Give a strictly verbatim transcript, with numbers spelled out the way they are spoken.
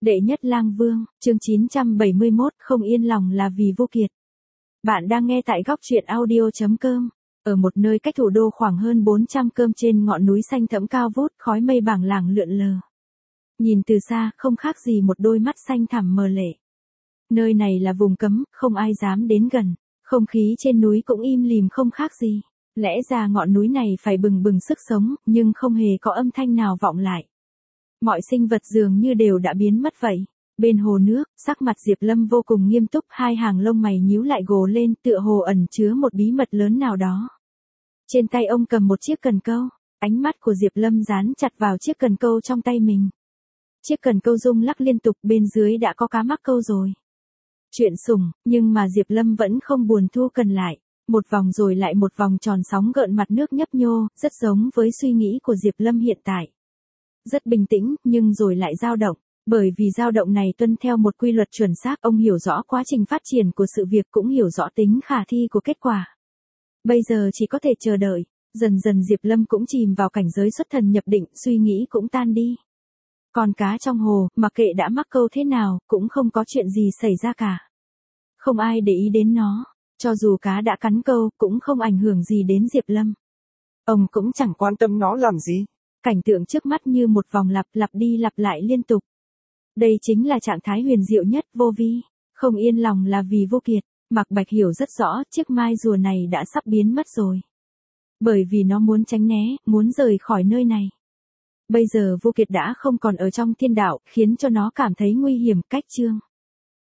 Đệ nhất lang vương, chương chín trăm bảy mươi mốt, không yên lòng là vì vô kiệt. Bạn đang nghe tại góc truyện audio chấm com. Ở một nơi cách thủ đô khoảng hơn bốn trăm cây trên ngọn núi xanh thẫm cao vút, khói mây bảng lảng lượn lờ. Nhìn từ xa, không khác gì một đôi mắt xanh thẳm mờ lệ. Nơi này là vùng cấm, không ai dám đến gần. Không khí trên núi cũng im lìm không khác gì. Lẽ ra ngọn núi này phải bừng bừng sức sống, nhưng không hề có âm thanh nào vọng lại. Mọi sinh vật dường như đều đã biến mất vậy. Bên hồ nước, sắc mặt Diệp Lâm vô cùng nghiêm túc, hai hàng lông mày nhíu lại gồ lên, tựa hồ ẩn chứa một bí mật lớn nào đó. Trên tay ông cầm một chiếc cần câu, ánh mắt của Diệp Lâm dán chặt vào chiếc cần câu trong tay mình. Chiếc cần câu rung lắc liên tục, bên dưới đã có cá mắc câu rồi. Chuyện sủng, nhưng mà Diệp Lâm vẫn không buồn thu cần lại. Một vòng rồi lại một vòng tròn sóng gợn mặt nước nhấp nhô, rất giống với suy nghĩ của Diệp Lâm hiện tại. Rất bình tĩnh, nhưng rồi lại dao động. Bởi vì dao động này tuân theo một quy luật chuẩn xác, ông hiểu rõ quá trình phát triển của sự việc, cũng hiểu rõ tính khả thi của kết quả. Bây giờ chỉ có thể chờ đợi. Dần dần Diệp Lâm cũng chìm vào cảnh giới xuất thần nhập định, suy nghĩ cũng tan đi. Còn cá trong hồ, mặc kệ đã mắc câu thế nào, cũng không có chuyện gì xảy ra cả. Không ai để ý đến nó. Cho dù cá đã cắn câu, cũng không ảnh hưởng gì đến Diệp Lâm. Ông cũng chẳng quan tâm nó làm gì. Cảnh tượng trước mắt như một vòng lặp lặp đi lặp lại liên tục. Đây chính là trạng thái huyền diệu nhất, vô vi. Không yên lòng là vì vô kiệt. Mạc Bạch hiểu rất rõ, chiếc mai rùa này đã sắp biến mất rồi. Bởi vì nó muốn tránh né, muốn rời khỏi nơi này. Bây giờ vô kiệt đã không còn ở trong thiên đạo, khiến cho nó cảm thấy nguy hiểm. Cách chương